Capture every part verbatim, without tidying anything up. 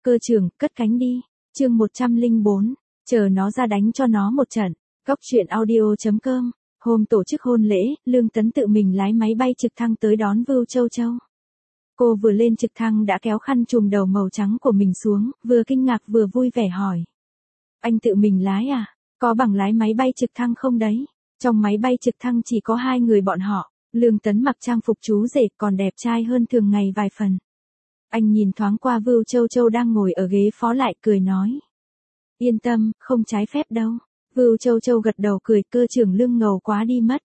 Cơ trưởng, cất cánh đi. Chương một trăm lẻ bốn, chờ nó ra đánh cho nó một trận. Góc truyện audio chấm com. Hôm tổ chức hôn lễ, Lương Tấn tự mình lái máy bay trực thăng tới đón Vưu Châu Châu. Cô vừa lên trực thăng đã kéo khăn trùm đầu màu trắng của mình xuống, vừa kinh ngạc vừa vui vẻ hỏi. Anh tự mình lái à? Có bằng lái máy bay trực thăng không đấy? Trong máy bay trực thăng chỉ có hai người bọn họ, Lương Tấn mặc trang phục chú rể còn đẹp trai hơn thường ngày vài phần. Anh nhìn thoáng qua Vưu Châu Châu đang ngồi ở ghế phó lại cười nói. Yên tâm, không trái phép đâu. Vưu Châu Châu gật đầu cười, cơ trưởng Lương ngầu quá đi mất.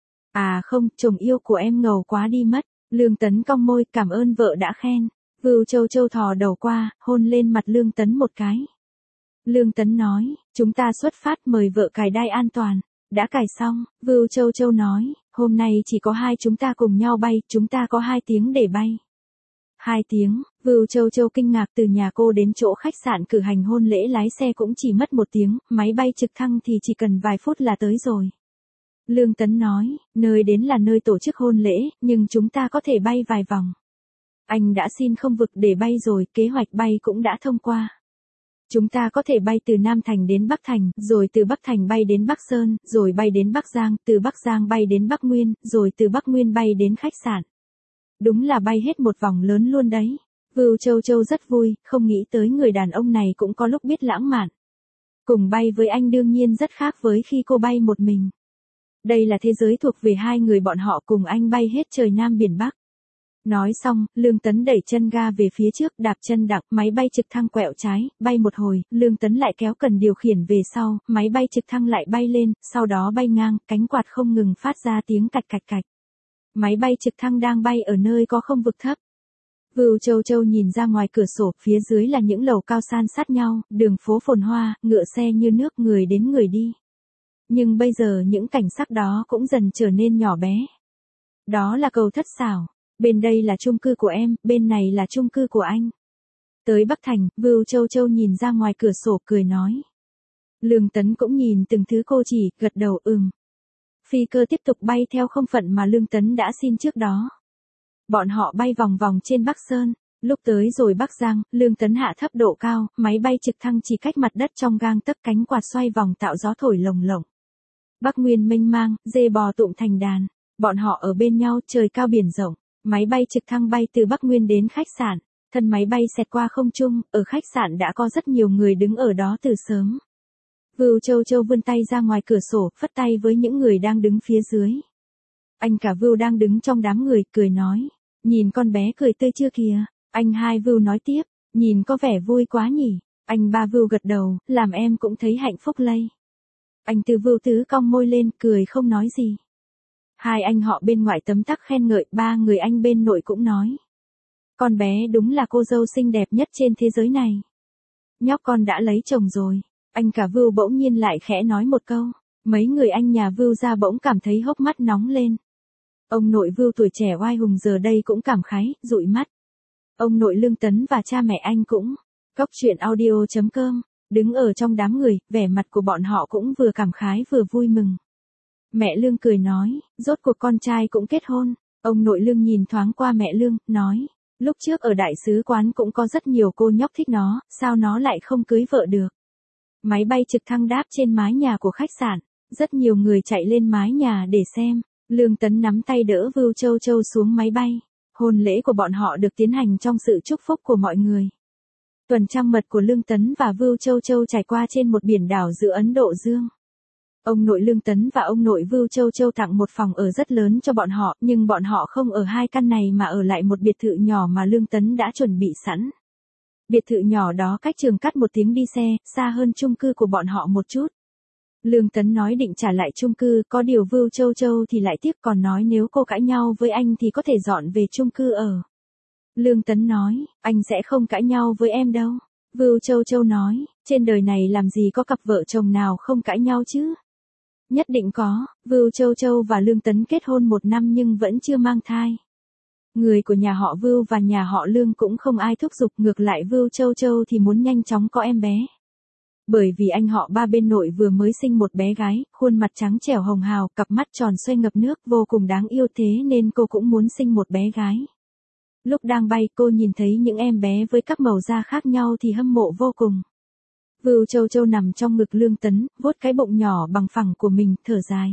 À không, chồng yêu của em ngầu quá đi mất. Lương Tấn cong môi, cảm ơn vợ đã khen. Vưu Châu Châu thò đầu qua, hôn lên mặt Lương Tấn một cái. Lương Tấn nói, chúng ta xuất phát, mời vợ cài đai an toàn. Đã cài xong, Vưu Châu Châu nói, hôm nay chỉ có hai chúng ta cùng nhau bay, chúng ta có hai tiếng để bay. Hai tiếng, Vưu Châu Châu kinh ngạc, từ nhà cô đến chỗ khách sạn cử hành hôn lễ lái xe cũng chỉ mất một tiếng, máy bay trực thăng thì chỉ cần vài phút là tới rồi. Lương Tấn nói, nơi đến là nơi tổ chức hôn lễ, nhưng chúng ta có thể bay vài vòng. Anh đã xin không vực để bay rồi, kế hoạch bay cũng đã thông qua. Chúng ta có thể bay từ Nam Thành đến Bắc Thành, rồi từ Bắc Thành bay đến Bắc Sơn, rồi bay đến Bắc Giang, từ Bắc Giang bay đến Bắc Nguyên, rồi từ Bắc Nguyên bay đến khách sạn. Đúng là bay hết một vòng lớn luôn đấy. Vưu Châu Châu rất vui, không nghĩ tới người đàn ông này cũng có lúc biết lãng mạn. Cùng bay với anh đương nhiên rất khác với khi cô bay một mình. Đây là thế giới thuộc về hai người bọn họ, cùng anh bay hết trời Nam biển Bắc. Nói xong, Lương Tấn đẩy chân ga về phía trước, đạp chân đạp, máy bay trực thăng quẹo trái, bay một hồi, Lương Tấn lại kéo cần điều khiển về sau, máy bay trực thăng lại bay lên, sau đó bay ngang, cánh quạt không ngừng phát ra tiếng cạch cạch cạch. Máy bay trực thăng đang bay ở nơi có không vực thấp. Vưu Châu Châu nhìn ra ngoài cửa sổ, phía dưới là những lầu cao san sát nhau, đường phố phồn hoa, ngựa xe như nước, người đến người đi. Nhưng bây giờ những cảnh sắc đó cũng dần trở nên nhỏ bé. Đó là cầu Thất Xảo. Bên đây là chung cư của em, bên này là chung cư của anh. Tới Bắc Thành, Vưu Châu Châu nhìn ra ngoài cửa sổ cười nói. Lương Tấn cũng nhìn từng thứ cô chỉ, gật đầu ừm. Phi cơ tiếp tục bay theo không phận mà Lương Tấn đã xin trước đó. Bọn họ bay vòng vòng trên Bắc Sơn, lúc tới rồi Bắc Giang, Lương Tấn hạ thấp độ cao, máy bay trực thăng chỉ cách mặt đất trong gang tấc, cánh quạt xoay vòng tạo gió thổi lồng lộng. Bắc Nguyên mênh mang, dê bò tụm thành đàn, bọn họ ở bên nhau, trời cao biển rộng. Máy bay trực thăng bay từ Bắc Nguyên đến khách sạn, thân máy bay xẹt qua không trung, ở khách sạn đã có rất nhiều người đứng ở đó từ sớm. Vưu Châu Châu vươn tay ra ngoài cửa sổ, phất tay với những người đang đứng phía dưới. Anh cả Vưu đang đứng trong đám người, cười nói, nhìn con bé cười tươi chưa kìa. Anh hai Vưu nói tiếp, nhìn có vẻ vui quá nhỉ. Anh ba Vưu gật đầu, làm em cũng thấy hạnh phúc lây. Anh tư Vưu tứ cong môi lên, cười không nói gì. Hai anh họ bên ngoại tấm tắc khen ngợi, ba người anh bên nội cũng nói. Con bé đúng là cô dâu xinh đẹp nhất trên thế giới này. Nhóc con đã lấy chồng rồi. Anh cả Vưu bỗng nhiên lại khẽ nói một câu. Mấy người anh nhà Vưu ra bỗng cảm thấy hốc mắt nóng lên. Ông nội Vưu tuổi trẻ oai hùng giờ đây cũng cảm khái, dụi mắt. Ông nội Lương Tấn và cha mẹ anh cũng. Góc truyện audio chấm com. Đứng ở trong đám người, vẻ mặt của bọn họ cũng vừa cảm khái vừa vui mừng. Mẹ Lương cười nói, rốt cuộc con trai cũng kết hôn. Ông nội Lương nhìn thoáng qua mẹ Lương, nói, lúc trước ở đại sứ quán cũng có rất nhiều cô nhóc thích nó, sao nó lại không cưới vợ được. Máy bay trực thăng đáp trên mái nhà của khách sạn, rất nhiều người chạy lên mái nhà để xem. Lương Tấn nắm tay đỡ Vưu Châu Châu xuống máy bay. Hôn lễ của bọn họ được tiến hành trong sự chúc phúc của mọi người. Tuần trăng mật của Lương Tấn và Vưu Châu Châu trải qua trên một biển đảo giữa Ấn Độ Dương. Ông nội Lương Tấn và ông nội Vưu Châu Châu tặng một phòng ở rất lớn cho bọn họ, nhưng bọn họ không ở hai căn này mà ở lại một biệt thự nhỏ mà Lương Tấn đã chuẩn bị sẵn. Biệt thự nhỏ đó cách trường cắt một tiếng đi xe, xa hơn chung cư của bọn họ một chút. Lương Tấn nói định trả lại chung cư, có điều Vưu Châu Châu thì lại tiếc, còn nói nếu cô cãi nhau với anh thì có thể dọn về chung cư ở. Lương Tấn nói, anh sẽ không cãi nhau với em đâu. Vưu Châu Châu nói, trên đời này làm gì có cặp vợ chồng nào không cãi nhau chứ? Nhất định có. Vưu Châu Châu và Lương Tấn kết hôn một năm nhưng vẫn chưa mang thai. Người của nhà họ Vưu và nhà họ Lương cũng không ai thúc giục, ngược lại Vưu Châu Châu thì muốn nhanh chóng có em bé. Bởi vì anh họ ba bên nội vừa mới sinh một bé gái, khuôn mặt trắng trẻo hồng hào, cặp mắt tròn xoay ngập nước, vô cùng đáng yêu, thế nên cô cũng muốn sinh một bé gái. Lúc đang bay cô nhìn thấy những em bé với các màu da khác nhau thì hâm mộ vô cùng. Vưu Châu Châu nằm trong ngực Lương Tấn, vuốt cái bụng nhỏ bằng phẳng của mình, thở dài.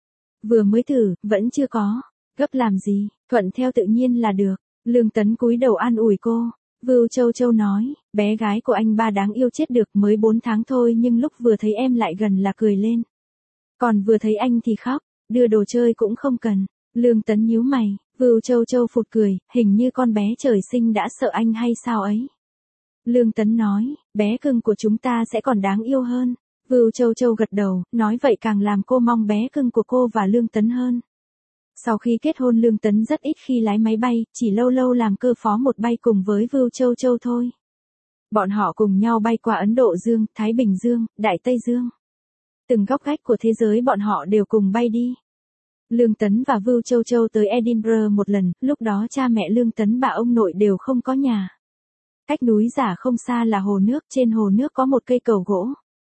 Vừa mới thử, vẫn chưa có. Gấp làm gì, thuận theo tự nhiên là được. Lương Tấn cúi đầu an ủi cô. Vưu Châu Châu nói, bé gái của anh ba đáng yêu chết được, mới bốn tháng thôi nhưng lúc vừa thấy em lại gần là cười lên. Còn vừa thấy anh thì khóc, đưa đồ chơi cũng không cần. Lương Tấn nhíu mày, Vưu Châu Châu phụt cười, hình như con bé trời sinh đã sợ anh hay sao ấy. Lương Tấn nói, bé cưng của chúng ta sẽ còn đáng yêu hơn. Vưu Châu Châu gật đầu, nói vậy càng làm cô mong bé cưng của cô và Lương Tấn hơn. Sau khi kết hôn Lương Tấn rất ít khi lái máy bay, chỉ lâu lâu làm cơ phó một bay cùng với Vưu Châu Châu thôi. Bọn họ cùng nhau bay qua Ấn Độ Dương, Thái Bình Dương, Đại Tây Dương. Từng góc gách của thế giới bọn họ đều cùng bay đi. Lương Tấn và Vưu Châu Châu tới Edinburgh một lần, lúc đó cha mẹ Lương Tấn bà ông nội đều không có nhà. Cách núi Giả không xa là hồ nước, trên hồ nước có một cây cầu gỗ.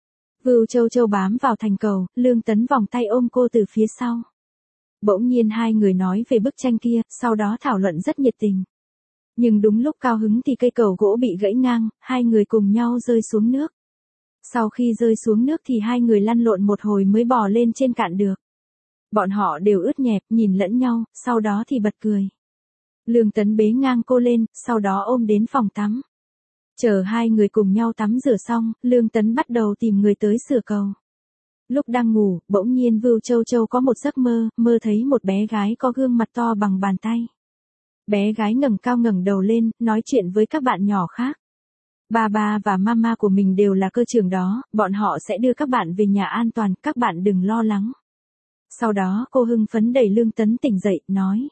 Vưu Châu Châu bám vào thành cầu, Lương Tấn vòng tay ôm cô từ phía sau. Bỗng nhiên hai người nói về bức tranh kia, sau đó thảo luận rất nhiệt tình. Nhưng đúng lúc cao hứng thì cây cầu gỗ bị gãy ngang, hai người cùng nhau rơi xuống nước. Sau khi rơi xuống nước thì hai người lăn lộn một hồi mới bò lên trên cạn được. Bọn họ đều ướt nhẹp, nhìn lẫn nhau, sau đó thì bật cười. Lương Tấn bế ngang cô lên, sau đó ôm đến phòng tắm. Chờ hai người cùng nhau tắm rửa xong, Lương Tấn bắt đầu tìm người tới sửa cầu. Lúc đang ngủ, bỗng nhiên Vưu Châu Châu có một giấc mơ, mơ thấy một bé gái có gương mặt to bằng bàn tay. Bé gái ngẩng cao ngẩng đầu lên, nói chuyện với các bạn nhỏ khác. Ba ba và mama của mình đều là cơ trưởng đó, bọn họ sẽ đưa các bạn về nhà an toàn, các bạn đừng lo lắng. Sau đó cô hưng phấn đẩy Lương Tấn tỉnh dậy, nói.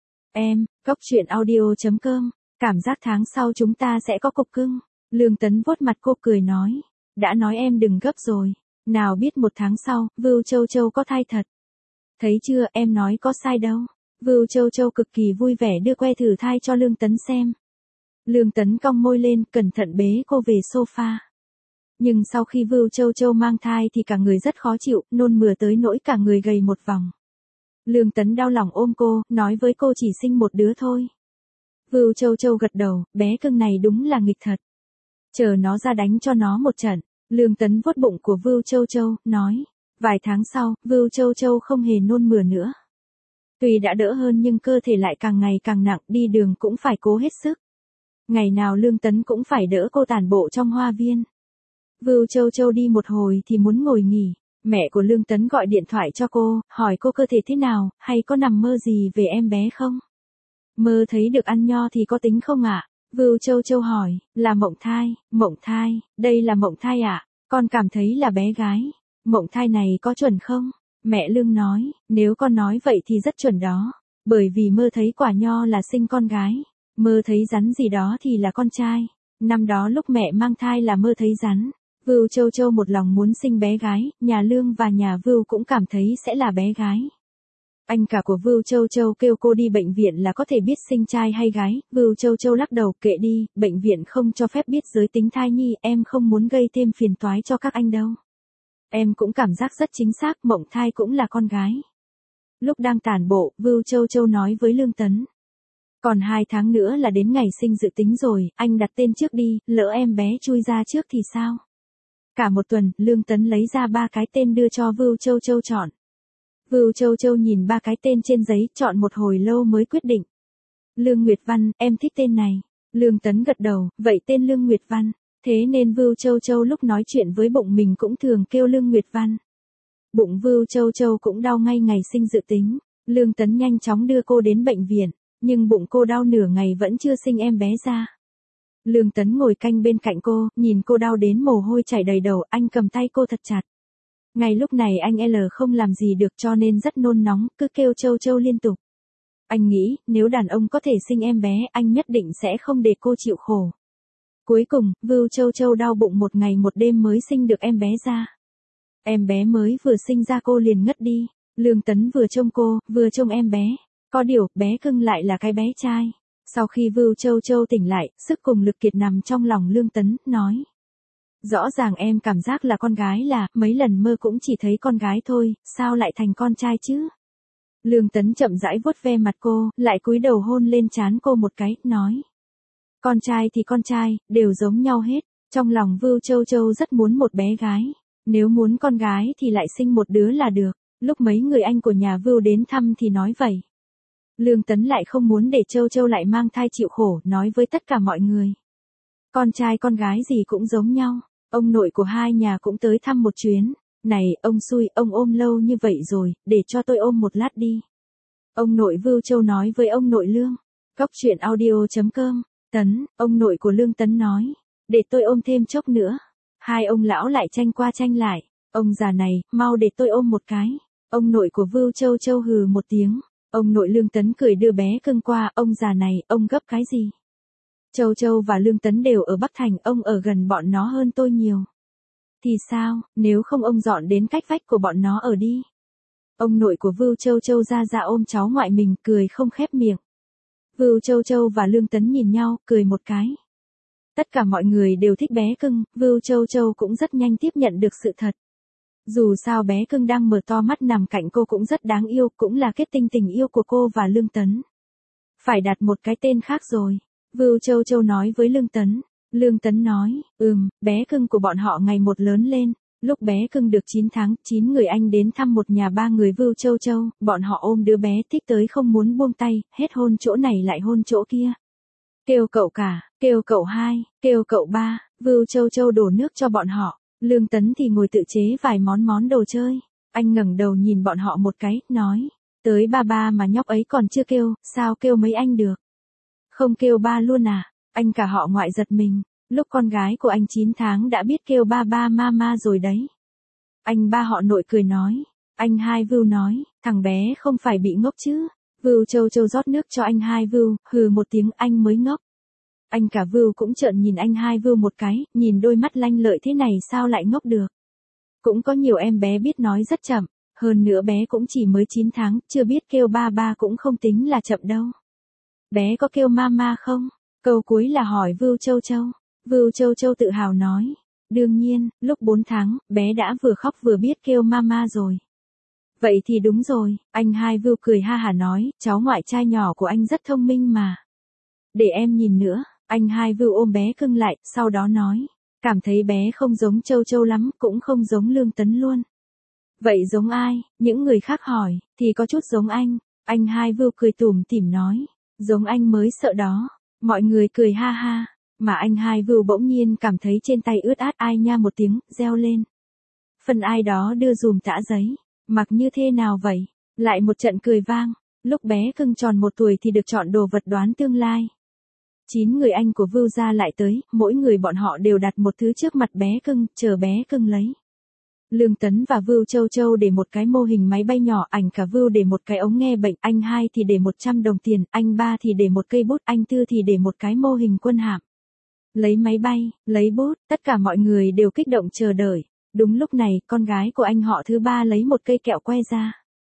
Em, cốc truyện audio chấm com, cảm giác tháng sau chúng ta sẽ có cục cưng. Lương Tấn vuốt mặt cô cười nói. Đã nói em đừng gấp rồi. Nào biết một tháng sau, Vưu Châu Châu có thai thật. Thấy chưa, em nói có sai đâu. Vưu Châu Châu cực kỳ vui vẻ đưa que thử thai cho Lương Tấn xem. Lương Tấn cong môi lên, cẩn thận bế cô về sofa. Nhưng sau khi Vưu Châu Châu mang thai thì cả người rất khó chịu, nôn mửa tới nỗi cả người gầy một vòng. Lương Tấn đau lòng ôm cô, nói với cô chỉ sinh một đứa thôi. Vưu Châu Châu gật đầu, bé cưng này đúng là nghịch thật. Chờ nó ra đánh cho nó một trận. Lương Tấn vuốt bụng của Vưu Châu Châu, nói. Vài tháng sau, Vưu Châu Châu không hề nôn mửa nữa. Tuy đã đỡ hơn nhưng cơ thể lại càng ngày càng nặng, đi đường cũng phải cố hết sức. Ngày nào Lương Tấn cũng phải đỡ cô tản bộ trong hoa viên. Vưu Châu Châu đi một hồi thì muốn ngồi nghỉ. Mẹ của Lương Tấn gọi điện thoại cho cô, hỏi cô cơ thể thế nào, hay có nằm mơ gì về em bé không? Mơ thấy được ăn nho thì có tính không ạ? À? Vưu Châu Châu hỏi, là mộng thai, mộng thai, đây là mộng thai ạ, à? Con cảm thấy là bé gái. Mộng thai này có chuẩn không? Mẹ Lương nói, nếu con nói vậy thì rất chuẩn đó. Bởi vì mơ thấy quả nho là sinh con gái, mơ thấy rắn gì đó thì là con trai. Năm đó lúc mẹ mang thai là mơ thấy rắn. Vưu Châu Châu một lòng muốn sinh bé gái, nhà Lương và nhà Vưu cũng cảm thấy sẽ là bé gái. Anh cả của Vưu Châu Châu kêu cô đi bệnh viện là có thể biết sinh trai hay gái, Vưu Châu Châu lắc đầu, kệ đi, bệnh viện không cho phép biết giới tính thai nhi, em không muốn gây thêm phiền toái cho các anh đâu. Em cũng cảm giác rất chính xác, mộng thai cũng là con gái. Lúc đang tản bộ, Vưu Châu Châu nói với Lương Tấn. Còn hai tháng nữa là đến ngày sinh dự tính rồi, anh đặt tên trước đi, lỡ em bé chui ra trước thì sao? Cả một tuần, Lương Tấn lấy ra ba cái tên đưa cho Vưu Châu Châu chọn. Vưu Châu Châu nhìn ba cái tên trên giấy, chọn một hồi lâu mới quyết định. Lương Nguyệt Văn, em thích tên này. Lương Tấn gật đầu, vậy tên Lương Nguyệt Văn. Thế nên Vưu Châu Châu lúc nói chuyện với bụng mình cũng thường kêu Lương Nguyệt Văn. Bụng Vưu Châu Châu cũng đau ngay ngày sinh dự tính. Lương Tấn nhanh chóng đưa cô đến bệnh viện, nhưng bụng cô đau nửa ngày vẫn chưa sinh em bé ra. Lương Tấn ngồi canh bên cạnh cô, nhìn cô đau đến mồ hôi chảy đầy đầu, anh cầm tay cô thật chặt. Ngay lúc này anh L không làm gì được cho nên rất nôn nóng, cứ kêu Châu Châu liên tục. Anh nghĩ, nếu đàn ông có thể sinh em bé, anh nhất định sẽ không để cô chịu khổ. Cuối cùng, Vưu Châu Châu đau bụng một ngày một đêm mới sinh được em bé ra. Em bé mới vừa sinh ra cô liền ngất đi. Lương Tấn vừa trông cô, vừa trông em bé. Có điều, bé cưng lại là cái bé trai. Sau khi Vưu Châu Châu tỉnh lại, sức cùng lực kiệt nằm trong lòng Lương Tấn, nói. Rõ ràng em cảm giác là con gái là, mấy lần mơ cũng chỉ thấy con gái thôi, sao lại thành con trai chứ? Lương Tấn chậm rãi vuốt ve mặt cô, lại cúi đầu hôn lên trán cô một cái, nói. Con trai thì con trai, đều giống nhau hết. Trong lòng Vưu Châu Châu rất muốn một bé gái. Nếu muốn con gái thì lại sinh một đứa là được. Lúc mấy người anh của nhà Vưu đến thăm thì nói vậy. Lương Tấn lại không muốn để Châu Châu lại mang thai chịu khổ, nói với tất cả mọi người. Con trai con gái gì cũng giống nhau. Ông nội của hai nhà cũng tới thăm một chuyến. Này, ông xui, ông ôm lâu như vậy rồi, để cho tôi ôm một lát đi. Ông nội Vưu Châu nói với ông nội Lương. Cóc truyện audio chấm com. Tấn, ông nội của Lương Tấn nói. Để tôi ôm thêm chốc nữa. Hai ông lão lại tranh qua tranh lại. Ông già này, mau để tôi ôm một cái. Ông nội của Vưu Châu Châu hừ một tiếng. Ông nội Lương Tấn cười đưa bé cưng qua. Ông già này, ông gấp cái gì? Châu Châu và Lương Tấn đều ở Bắc Thành, ông ở gần bọn nó hơn tôi nhiều. Thì sao, nếu không ông dọn đến cách vách của bọn nó ở đi. Ông nội của Vưu Châu Châu ra ra ôm cháu ngoại mình, cười không khép miệng. Vưu Châu Châu và Lương Tấn nhìn nhau, cười một cái. Tất cả mọi người đều thích bé cưng, Vưu Châu Châu cũng rất nhanh tiếp nhận được sự thật. Dù sao bé cưng đang mở to mắt nằm cạnh cô cũng rất đáng yêu, cũng là kết tinh tình yêu của cô và Lương Tấn. Phải đặt một cái tên khác rồi. Vưu Châu Châu nói với Lương Tấn. Lương Tấn nói, ừm, bé cưng của bọn họ ngày một lớn lên. Lúc bé cưng được chín tháng, chín người anh đến thăm một nhà ba người Vưu Châu Châu, bọn họ ôm đứa bé thích tới không muốn buông tay, hết hôn chỗ này lại hôn chỗ kia. Kêu cậu cả, kêu cậu hai, kêu cậu ba, Vưu Châu Châu đổ nước cho bọn họ. Lương Tấn thì ngồi tự chế vài món món đồ chơi. Anh ngẩng đầu nhìn bọn họ một cái, nói, tới ba ba mà nhóc ấy còn chưa kêu, sao kêu mấy anh được? Không kêu ba luôn à? Anh cả họ ngoại giật mình, lúc con gái của anh chín tháng đã biết kêu ba ba mama rồi đấy. Anh ba họ nội cười nói, anh hai Vưu nói, thằng bé không phải bị ngốc chứ. Vưu Châu Châu rót nước cho anh hai Vưu, hừ một tiếng anh mới ngốc. Anh cả Vưu cũng trợn nhìn anh hai Vưu một cái, nhìn đôi mắt lanh lợi thế này sao lại ngốc được. Cũng có nhiều em bé biết nói rất chậm, hơn nữa bé cũng chỉ mới chín tháng, chưa biết kêu ba ba cũng không tính là chậm đâu. Bé có kêu mama không? Câu cuối là hỏi Vưu Châu Châu. Vưu Châu Châu tự hào nói. Đương nhiên, lúc bốn tháng, bé đã vừa khóc vừa biết kêu mama rồi. Vậy thì đúng rồi, anh hai Vưu cười ha hả nói, cháu ngoại trai nhỏ của anh rất thông minh mà. Để em nhìn nữa, anh hai Vưu ôm bé cưng lại, sau đó nói. Cảm thấy bé không giống Châu Châu lắm, cũng không giống Lương Tấn luôn. Vậy giống ai? Những người khác hỏi, thì có chút giống anh. Anh hai Vưu cười tủm tỉm nói. Giống anh mới sợ đó. Mọi người cười ha ha. Mà anh hai Vưu bỗng nhiên cảm thấy trên tay ướt át, ai nha một tiếng, reo lên. Phần ai đó đưa dùm tã giấy. Mặc như thế nào vậy? Lại một trận cười vang. Lúc bé cưng tròn một tuổi thì được chọn đồ vật đoán tương lai. Chín người anh của Vưu gia lại tới, mỗi người bọn họ đều đặt một thứ trước mặt bé cưng, chờ bé cưng lấy. Lương Tấn và Vưu Châu Châu để một cái mô hình máy bay nhỏ, ảnh cả Vưu để một cái ống nghe bệnh, anh hai thì để một trăm đồng tiền, anh ba thì để một cây bút, anh tư thì để một cái mô hình quân hạm. Lấy máy bay, lấy bút, tất cả mọi người đều kích động chờ đợi. Đúng lúc này, con gái của anh họ thứ ba lấy một cây kẹo que ra.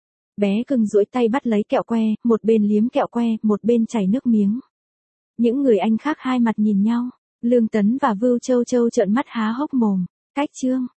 Bé cưng duỗi tay bắt lấy kẹo que, một bên liếm kẹo que, một bên chảy nước miếng. Những người anh khác hai mặt nhìn nhau, Lương Tấn và Vưu Châu Châu trợn mắt há hốc mồm. Cách chương